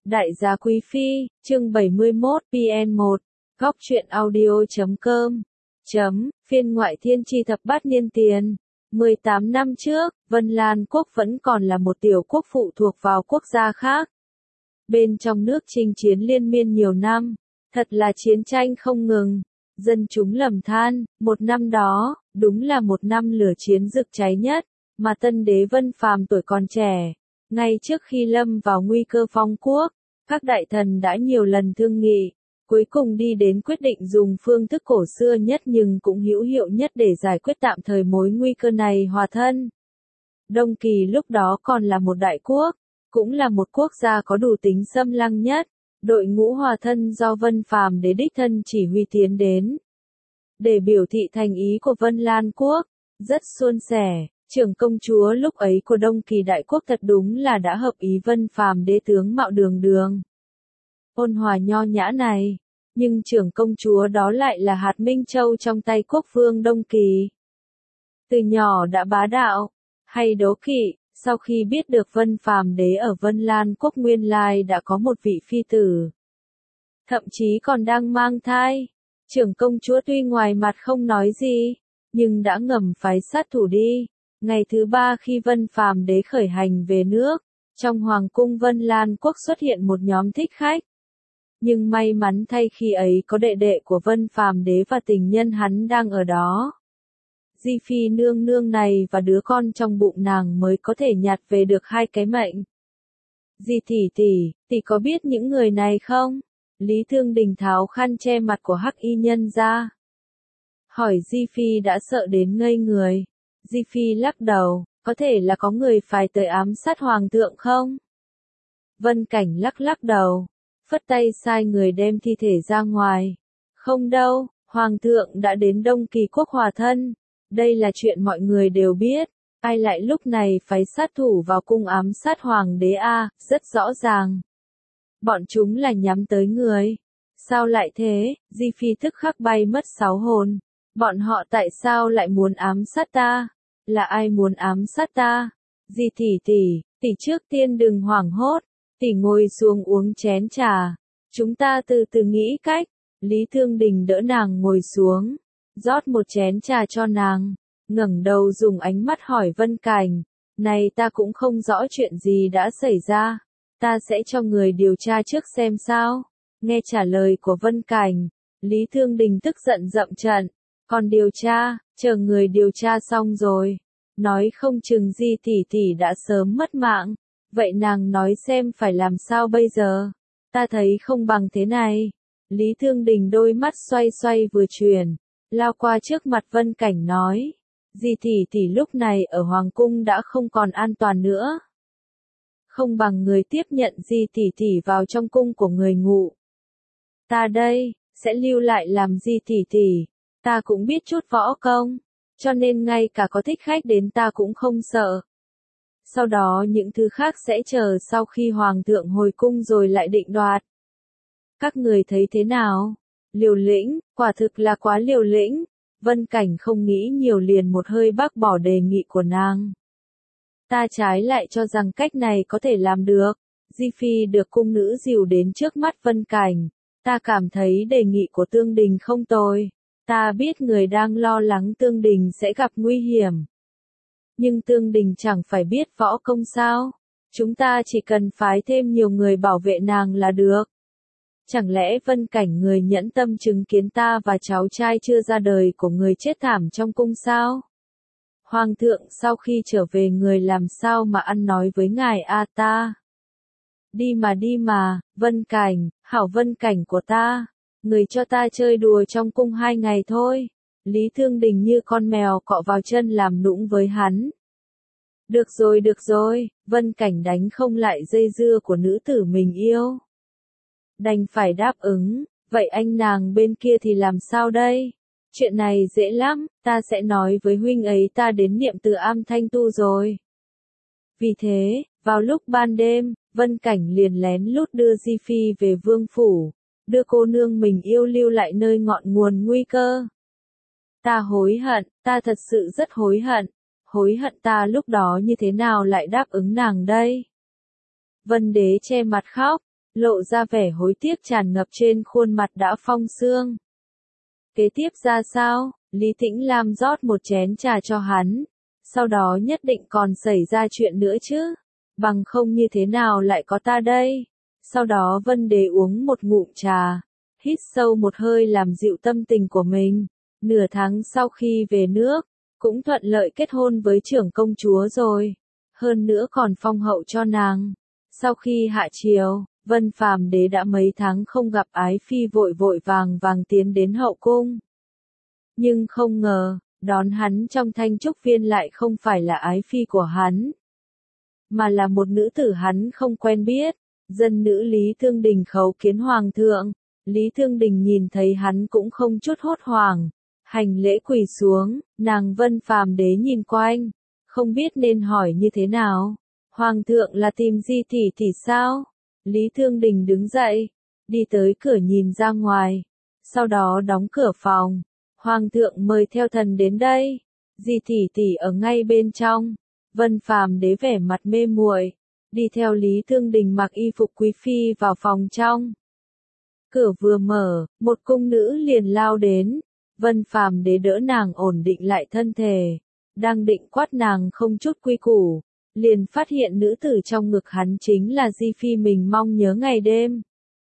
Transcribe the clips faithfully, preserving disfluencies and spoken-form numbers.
Đại gia Quý Phi, chương bảy mươi mốt, P N một, góc truyện audio chấm com, chấm, phiên ngoại thiên tri thập bát niên tiền. mười tám năm trước, Vân Lan quốc vẫn còn là một tiểu quốc phụ thuộc vào quốc gia khác. Bên trong nước chinh chiến liên miên nhiều năm, thật là chiến tranh không ngừng. Dân chúng lầm than, một năm đó, đúng là một năm lửa chiến rực cháy nhất, mà tân đế Vân Phàm tuổi còn trẻ. Ngay trước khi lâm vào nguy cơ phong quốc, các đại thần đã nhiều lần thương nghị, cuối cùng đi đến quyết định dùng phương thức cổ xưa nhất nhưng cũng hữu hiệu nhất để giải quyết tạm thời mối nguy cơ này hòa thân. Đông Kỳ lúc đó còn là một đại quốc, cũng là một quốc gia có đủ tính xâm lăng nhất, đội ngũ hòa thân do Vân Phàm đế đích thân chỉ huy tiến đến. Để biểu thị thành ý của Vân Lan quốc, rất suôn sẻ. Trưởng công chúa lúc ấy của Đông Kỳ đại quốc thật đúng là đã hợp ý Vân Phàm đế tướng mạo đường đường. Ôn hòa nho nhã này, nhưng trưởng công chúa đó lại là hạt minh châu trong tay quốc vương Đông Kỳ. Từ nhỏ đã bá đạo, hay đố kỵ, sau khi biết được Vân Phàm đế ở Vân Lan quốc nguyên lai đã có một vị phi tử. Thậm chí còn đang mang thai, trưởng công chúa tuy ngoài mặt không nói gì, nhưng đã ngầm phái sát thủ đi. Ngày thứ ba khi Vân Phàm đế khởi hành về nước, trong hoàng cung Vân Lan quốc xuất hiện một nhóm thích khách. Nhưng may mắn thay khi ấy có đệ đệ của Vân Phàm đế và tình nhân hắn đang ở đó. Di Phi nương nương này và đứa con trong bụng nàng mới có thể nhặt về được hai cái mệnh. Di tỷ tỷ, tỷ có biết những người này không? Lý Thương Đình tháo khăn che mặt của hắc y nhân ra. Hỏi Di Phi đã sợ đến ngây người. Di Phi lắc đầu, có thể là có người phải tới ám sát hoàng thượng không? Vân Cảnh lắc lắc đầu, phất tay sai người đem thi thể ra ngoài. Không đâu, hoàng thượng đã đến Đông Kỳ quốc hòa thân. Đây là chuyện mọi người đều biết. Ai lại lúc này phái sát thủ vào cung ám sát hoàng đế a? Rất rõ ràng. Bọn chúng là nhắm tới người. Sao lại thế? Di Phi tức khắc bay mất sáu hồn. Bọn họ tại sao lại muốn ám sát ta? Là ai muốn ám sát ta? Di tỷ tỷ, tỷ trước tiên đừng hoảng hốt, tỷ ngồi xuống uống chén trà. Chúng ta từ từ nghĩ cách. Lý Thương Đình đỡ nàng ngồi xuống, rót một chén trà cho nàng, ngẩng đầu dùng ánh mắt hỏi Vân Cảnh, này ta cũng không rõ chuyện gì đã xảy ra, ta sẽ cho người điều tra trước xem sao. Nghe trả lời của Vân Cảnh, Lý Thương Đình tức giận dậm trận, còn điều tra, chờ người điều tra xong rồi, nói không chừng Di tỷ tỷ đã sớm mất mạng, vậy nàng nói xem phải làm sao bây giờ? Ta thấy không bằng thế này. Lý Thương Đình đôi mắt xoay xoay vừa chuyển, lao qua trước mặt Vân Cảnh nói, Di tỷ tỷ lúc này ở hoàng cung đã không còn an toàn nữa. Không bằng người tiếp nhận Di tỷ tỷ vào trong cung của người ngụ. Ta đây, sẽ lưu lại làm Di tỷ tỷ. Ta cũng biết chút võ công, cho nên ngay cả có thích khách đến ta cũng không sợ. Sau đó những thứ khác sẽ chờ sau khi hoàng thượng hồi cung rồi lại định đoạt. Các người thấy thế nào? Liều lĩnh, quả thực là quá liều lĩnh. Vân Cảnh không nghĩ nhiều liền một hơi bác bỏ đề nghị của nàng. Ta trái lại cho rằng cách này có thể làm được. Di Phi được cung nữ dìu đến trước mắt Vân Cảnh. Ta cảm thấy đề nghị của Tương Đình không tồi. Ta biết người đang lo lắng Tương Đình sẽ gặp nguy hiểm. Nhưng Tương Đình chẳng phải biết võ công sao? Chúng ta chỉ cần phái thêm nhiều người bảo vệ nàng là được. Chẳng lẽ Vân Cảnh người nhẫn tâm chứng kiến ta và cháu trai chưa ra đời của người chết thảm trong cung sao? Hoàng thượng sau khi trở về người làm sao mà ăn nói với ngài a ta? Đi mà đi mà, Vân Cảnh, hảo Vân Cảnh của ta. Người cho ta chơi đùa trong cung hai ngày thôi. Lý Thương Đình như con mèo cọ vào chân làm nũng với hắn. Được rồi được rồi, Vân Cảnh đánh không lại dây dưa của nữ tử mình yêu. Đành phải đáp ứng, vậy anh nàng bên kia thì làm sao đây? Chuyện này dễ lắm, ta sẽ nói với huynh ấy ta đến niệm từ am thanh tu rồi. Vì thế, vào lúc ban đêm, Vân Cảnh liền lén lút đưa Di Phi về vương phủ. Đưa cô nương mình yêu lưu lại nơi ngọn nguồn nguy cơ. Ta hối hận, ta thật sự rất hối hận. Hối hận ta lúc đó như thế nào lại đáp ứng nàng đây? Vân đế che mặt khóc, lộ ra vẻ hối tiếc tràn ngập trên khuôn mặt đã phong sương. Kế tiếp ra sao? Lý Tĩnh Lam rót một chén trà cho hắn, sau đó nhất định còn xảy ra chuyện nữa chứ, bằng không như thế nào lại có ta đây. Sau đó Vân Đế uống một ngụm trà, hít sâu một hơi làm dịu tâm tình của mình. Nửa tháng sau khi về nước, cũng thuận lợi kết hôn với trưởng công chúa rồi, hơn nữa còn phong hậu cho nàng. Sau khi hạ triều, Vân Phàm Đế đã mấy tháng không gặp ái phi vội vội vàng vàng tiến đến hậu cung. Nhưng không ngờ, đón hắn trong thanh trúc viên lại không phải là ái phi của hắn, mà là một nữ tử hắn không quen biết, dân nữ Lý Thương Đình khấu kiến hoàng thượng. Lý Thương Đình nhìn thấy hắn cũng không chút hốt hoảng, hành lễ quỳ xuống, nàng Vân Phàm Đế nhìn quanh, không biết nên hỏi như thế nào. Hoàng thượng là tìm Di tỷ tỷ sao? Lý Thương Đình đứng dậy, đi tới cửa nhìn ra ngoài, sau đó đóng cửa phòng. Hoàng thượng mời theo thần đến đây. Di tỷ tỷ ở ngay bên trong. Vân Phàm Đế vẻ mặt mê muội, đi theo Lý Thương Đình mặc y phục quý phi vào phòng trong. Cửa vừa mở, một cung nữ liền lao đến. Vân Phàm Đế đỡ nàng ổn định lại thân thể, đang định quát nàng không chút quy củ, liền phát hiện nữ tử trong ngực hắn chính là Di phi mình mong nhớ ngày đêm.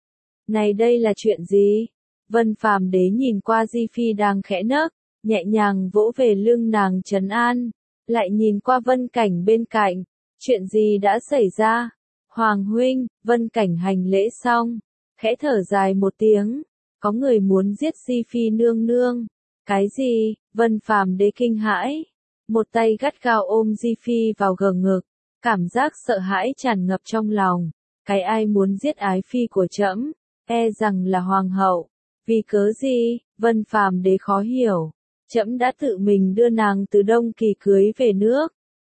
Này đây là chuyện gì? Vân Phàm Đế nhìn qua Di phi đang khẽ nấc, nhẹ nhàng vỗ về lưng nàng trấn an, lại nhìn qua Vân Cảnh bên cạnh, chuyện gì đã xảy ra? Hoàng huynh, Vân Cảnh hành lễ xong, khẽ thở dài một tiếng, có người muốn giết Di phi nương nương. Cái gì? Vân Phàm Đế kinh hãi, một tay gắt gao ôm Di phi vào gờ ngực, cảm giác sợ hãi tràn ngập trong lòng. Cái ai muốn giết ái phi của trẫm, e rằng là hoàng hậu. Vì cớ gì? Vân Phàm Đế khó hiểu. Trẫm đã tự mình đưa nàng từ Đông Kỳ cưới về nước,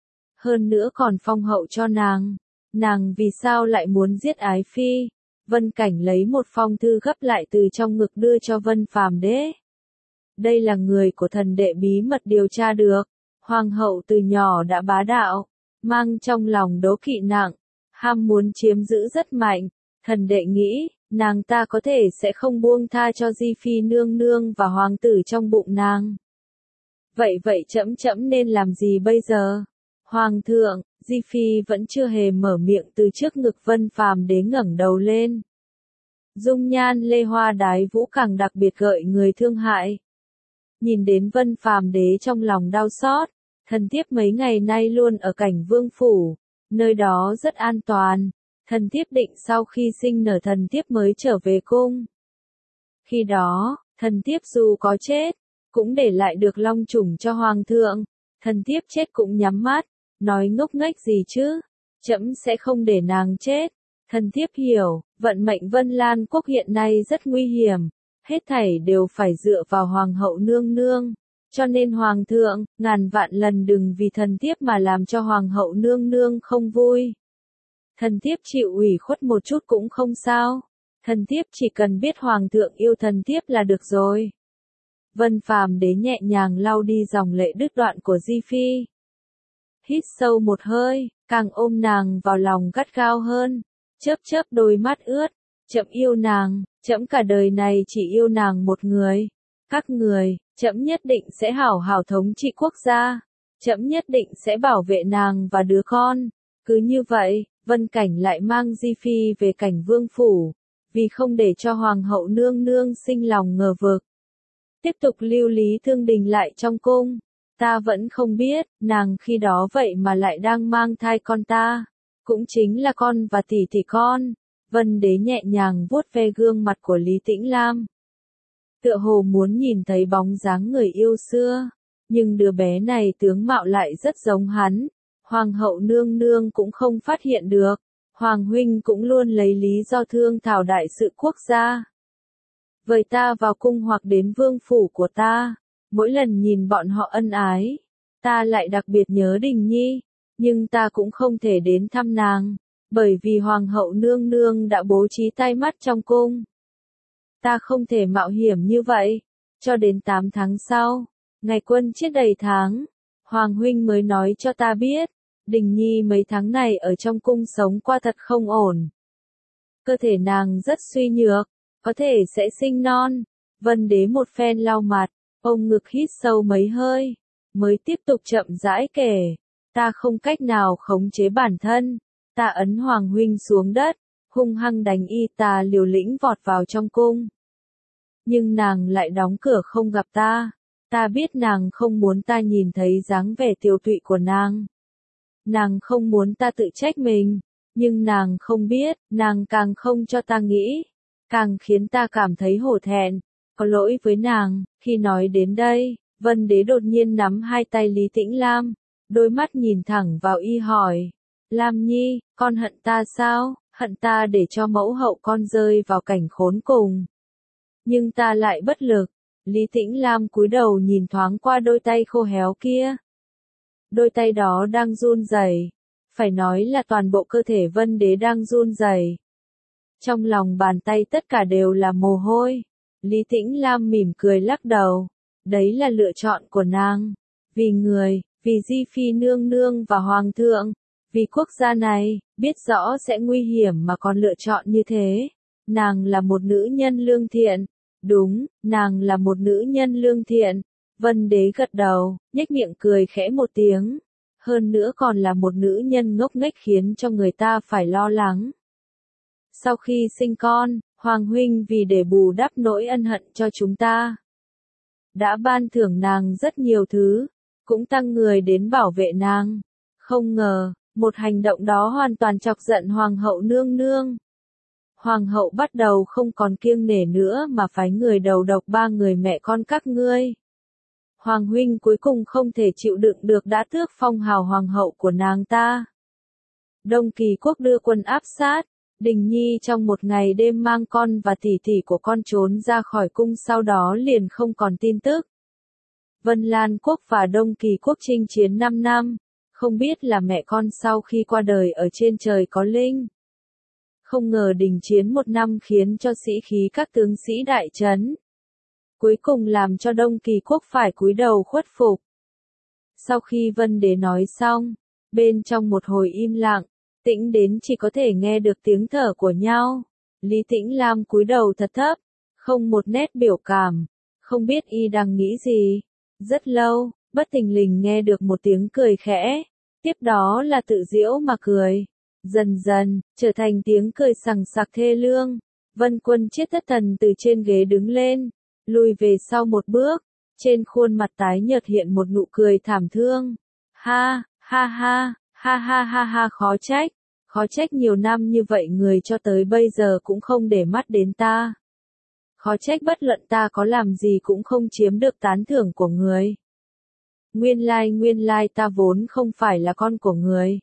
hơn nữa còn phong hậu cho nàng, nàng vì sao lại muốn giết ái phi? Vân Cảnh lấy một phong thư gấp lại từ trong ngực đưa cho Vân Phàm Đế. Đây là người của thần đệ bí mật điều tra được, hoàng hậu từ nhỏ đã bá đạo, mang trong lòng đố kỵ nặng, ham muốn chiếm giữ rất mạnh. Thần đệ nghĩ, nàng ta có thể sẽ không buông tha cho Di phi nương nương và hoàng tử trong bụng nàng. Vậy vậy trẫm trẫm nên làm gì bây giờ? Hoàng thượng, Di phi vẫn chưa hề mở miệng từ trước ngực Vân Phàm Đế ngẩng đầu lên. Dung nhan lê hoa đái vũ càng đặc biệt gợi người thương hại. Nhìn đến Vân Phàm Đế trong lòng đau xót, thần thiếp mấy ngày nay luôn ở Cảnh Vương phủ, nơi đó rất an toàn. Thần thiếp định sau khi sinh nở thần thiếp mới trở về cung. Khi đó, thần thiếp dù có chết, cũng để lại được long chủng cho hoàng thượng. Thần thiếp chết cũng nhắm mắt, nói ngốc nghếch gì chứ? Trẫm sẽ không để nàng chết. Thần thiếp hiểu, vận mệnh Vân Lan quốc hiện nay rất nguy hiểm, hết thảy đều phải dựa vào hoàng hậu nương nương. Cho nên hoàng thượng, ngàn vạn lần đừng vì thần thiếp mà làm cho hoàng hậu nương nương không vui. Thần thiếp chịu ủy khuất một chút cũng không sao. Thần thiếp chỉ cần biết hoàng thượng yêu thần thiếp là được rồi. Vân Phàm Đế nhẹ nhàng lau đi dòng lệ đứt đoạn của Di phi. Hít sâu một hơi, càng ôm nàng vào lòng gắt gao hơn, chớp chớp đôi mắt ướt. Trẫm yêu nàng, trẫm cả đời này chỉ yêu nàng một người. Các người, trẫm nhất định sẽ hảo hảo thống trị quốc gia. Trẫm nhất định sẽ bảo vệ nàng và đứa con. Cứ như vậy, Vân Cảnh lại mang Di phi về Cảnh Vương phủ, vì không để cho hoàng hậu nương nương sinh lòng ngờ vực. Tiếp tục lưu Lý Thương Đình lại trong cung. Ta vẫn không biết, nàng khi đó vậy mà lại đang mang thai con ta. Cũng chính là con và tỷ tỷ con. Vân Đế nhẹ nhàng vuốt ve gương mặt của Lý Tĩnh Lam. Tựa hồ muốn nhìn thấy bóng dáng người yêu xưa. Nhưng đứa bé này tướng mạo lại rất giống hắn. Hoàng hậu nương nương cũng không phát hiện được. Hoàng huynh cũng luôn lấy lý do thương thảo đại sự quốc gia. Với ta vào cung hoặc đến vương phủ của ta. Mỗi lần nhìn bọn họ ân ái, ta lại đặc biệt nhớ Đình Nhi, nhưng ta cũng không thể đến thăm nàng, bởi vì hoàng hậu nương nương đã bố trí tai mắt trong cung. Ta không thể mạo hiểm như vậy, cho đến tám tháng sau, ngày quân chết đầy tháng, hoàng huynh mới nói cho ta biết, Đình Nhi mấy tháng này ở trong cung sống qua thật không ổn. cơ thể nàng rất suy nhược, có thể sẽ sinh non. Vân Đế một phen lau mặt, ông ngực hít sâu mấy hơi, mới tiếp tục chậm rãi kể, ta không cách nào khống chế bản thân, ta ấn Hoàng huynh xuống đất, hung hăng đánh y, ta liều lĩnh vọt vào trong cung. Nhưng nàng lại đóng cửa không gặp ta, ta biết nàng không muốn ta nhìn thấy dáng vẻ tiều tụy của nàng. Nàng không muốn ta tự trách mình, nhưng nàng không biết, nàng càng không cho ta nghĩ, càng khiến ta cảm thấy hổ thẹn, có lỗi với nàng. Khi nói đến đây, Vân Đế đột nhiên nắm hai tay Lý Tĩnh Lam, đôi mắt nhìn thẳng vào y hỏi, Lam Nhi, con hận ta sao, hận ta để cho mẫu hậu con rơi vào cảnh khốn cùng. Nhưng ta lại bất lực. Lý Tĩnh Lam cúi đầu nhìn thoáng qua đôi tay khô héo kia. Đôi tay đó đang run rẩy, phải nói là toàn bộ cơ thể Vân Đế đang run rẩy. Trong lòng bàn tay tất cả đều là mồ hôi. Lý Tĩnh Lam mỉm cười lắc đầu, đấy là lựa chọn của nàng, vì người, vì Di Phi nương nương và Hoàng thượng, vì quốc gia này, biết rõ sẽ nguy hiểm mà còn lựa chọn như thế. Nàng là một nữ nhân lương thiện. Đúng, nàng là một nữ nhân lương thiện. Vân Đế gật đầu, nhếch miệng cười khẽ một tiếng. Hơn nữa còn là một nữ nhân ngốc nghếch khiến cho người ta phải lo lắng. Sau khi sinh con, Hoàng huynh vì để bù đắp nỗi ân hận cho chúng ta, đã ban thưởng nàng rất nhiều thứ, cũng tăng người đến bảo vệ nàng. Không ngờ, một hành động đó hoàn toàn chọc giận Hoàng hậu nương nương. Hoàng hậu bắt đầu không còn kiêng nể nữa mà phái người đầu độc ba người mẹ con các ngươi. Hoàng huynh cuối cùng không thể chịu đựng được đã tước phong hào hoàng hậu của nàng ta. Đông Kỳ quốc đưa quân áp sát, Đình Nhi trong một ngày đêm mang con và tỷ tỷ của con trốn ra khỏi cung, sau đó liền không còn tin tức. Vân Lan quốc và Đông Kỳ quốc chinh chiến năm năm, không biết là mẹ con sau khi qua đời ở trên trời có linh. Không ngờ đình chiến một năm khiến cho sĩ khí các tướng sĩ đại trấn. Cuối cùng làm cho Đông Kỳ quốc phải cúi đầu khuất phục. Sau khi Vân Đế nói xong, bên trong một hồi im lặng, tĩnh đến chỉ có thể nghe được tiếng thở của nhau. Lý Tĩnh Lam cúi đầu thật thấp, không một nét biểu cảm, không biết y đang nghĩ gì. Rất lâu, bất thình lình nghe được một tiếng cười khẽ, tiếp đó là tự giễu mà cười. Dần dần, trở thành tiếng cười sằng sặc thê lương. Vân Quân Chiết thất thần từ trên ghế đứng lên, lùi về sau một bước, trên khuôn mặt tái nhợt hiện một nụ cười thảm thương. Ha, ha ha, ha ha ha ha, khó trách, khó trách nhiều năm như vậy người cho tới bây giờ cũng không để mắt đến ta. Khó trách bất luận ta có làm gì cũng không chiếm được tán thưởng của người. Nguyên lai nguyên lai ta vốn không phải là con của người.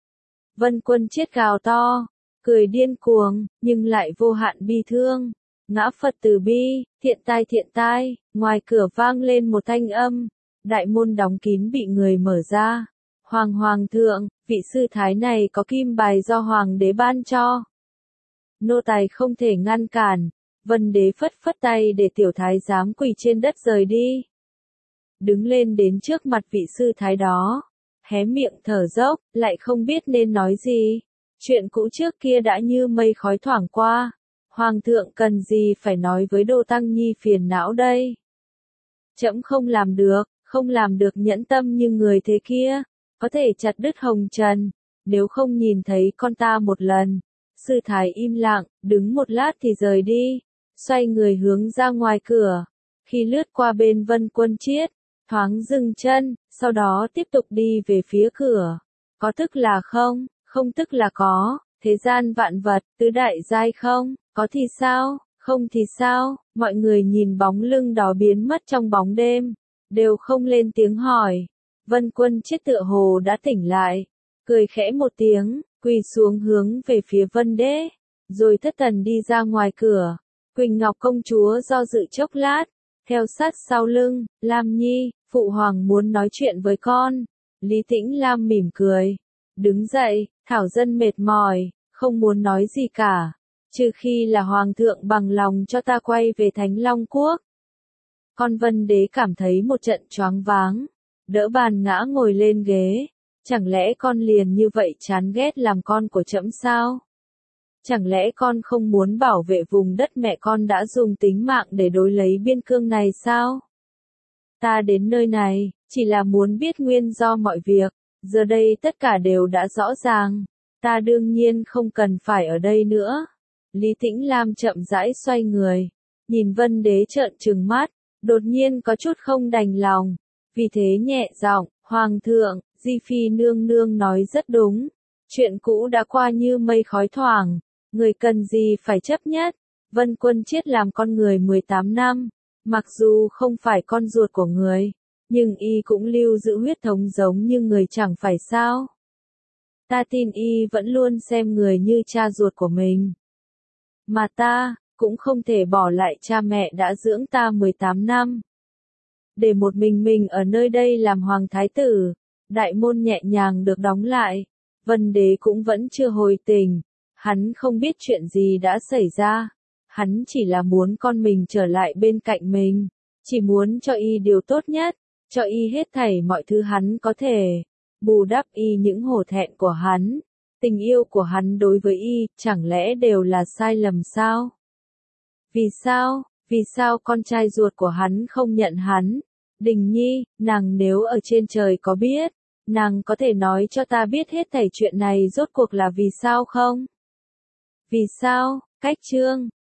Vân Quân Chiết gào to, cười điên cuồng, nhưng lại vô hạn bi thương. Ngã Phật từ bi, thiện tai thiện tai, ngoài cửa vang lên một thanh âm, đại môn đóng kín bị người mở ra. Hoàng Hoàng thượng, vị sư thái này có kim bài do Hoàng đế ban cho. Nô tài không thể ngăn cản. Vân Đế phất phất tay để tiểu thái giám quỳ trên đất rời đi. Đứng lên đến trước mặt vị sư thái đó, hé miệng thở dốc, lại không biết nên nói gì. Chuyện cũ trước kia đã như mây khói thoảng qua. Hoàng thượng cần gì phải nói với Đô Tăng Nhi phiền não đây? Trẫm không làm được, không làm được nhẫn tâm như người thế kia, có thể chặt đứt hồng trần, nếu không nhìn thấy con ta một lần. Sư thái im lặng, đứng một lát thì rời đi, xoay người hướng ra ngoài cửa. Khi lướt qua bên Vân Quân Chiết, thoáng dừng chân, sau đó tiếp tục đi về phía cửa. Có tức là không, không tức là có, thế gian vạn vật, tứ đại giai không, có thì sao, không thì sao, mọi người nhìn bóng lưng đó biến mất trong bóng đêm, đều không lên tiếng hỏi. Vân Quân Chiết tựa hồ đã tỉnh lại, cười khẽ một tiếng, quỳ xuống hướng về phía Vân Đế, rồi thất thần đi ra ngoài cửa. Quỳnh Ngọc công chúa do dự chốc lát, theo sát sau lưng, Lam Nhi, phụ hoàng muốn nói chuyện với con. Lý Tĩnh Lam mỉm cười, đứng dậy, thảo dân mệt mỏi, không muốn nói gì cả, trừ khi là hoàng thượng bằng lòng cho ta quay về Thánh Long Quốc. Con Vân Đế cảm thấy một trận choáng váng, đỡ bàn ngã ngồi lên ghế, chẳng lẽ con liền như vậy chán ghét làm con của trẫm sao? Chẳng lẽ con không muốn bảo vệ vùng đất mẹ con đã dùng tính mạng để đối lấy biên cương này sao? Ta đến nơi này, chỉ là muốn biết nguyên do mọi việc, giờ đây tất cả đều đã rõ ràng. Ta đương nhiên không cần phải ở đây nữa. Lý Tĩnh Lam chậm rãi xoay người, nhìn Vân Đế trợn trừng mắt, đột nhiên có chút không đành lòng, vì thế nhẹ giọng, Hoàng thượng, Di Phi nương nương nói rất đúng, chuyện cũ đã qua như mây khói thoảng, người cần gì phải chấp nhất, Vân Quân Chiết làm con người mười tám năm, mặc dù không phải con ruột của người, nhưng y cũng lưu giữ huyết thống giống như người chẳng phải sao. Ta tin y vẫn luôn xem người như cha ruột của mình. Mà ta, cũng không thể bỏ lại cha mẹ đã dưỡng ta mười tám năm. Để một mình mình ở nơi đây làm hoàng thái tử, đại môn nhẹ nhàng được đóng lại, Vân Đế cũng vẫn chưa hồi tỉnh, hắn không biết chuyện gì đã xảy ra, hắn chỉ là muốn con mình trở lại bên cạnh mình, chỉ muốn cho y điều tốt nhất, cho y hết thảy mọi thứ hắn có thể, bù đắp y những hổ thẹn của hắn, tình yêu của hắn đối với y, chẳng lẽ đều là sai lầm sao? Vì sao, vì sao con trai ruột của hắn không nhận hắn? Đình Nhi, nàng nếu ở trên trời có biết, nàng có thể nói cho ta biết hết thảy chuyện này rốt cuộc là vì sao không? Vì sao? Cách chương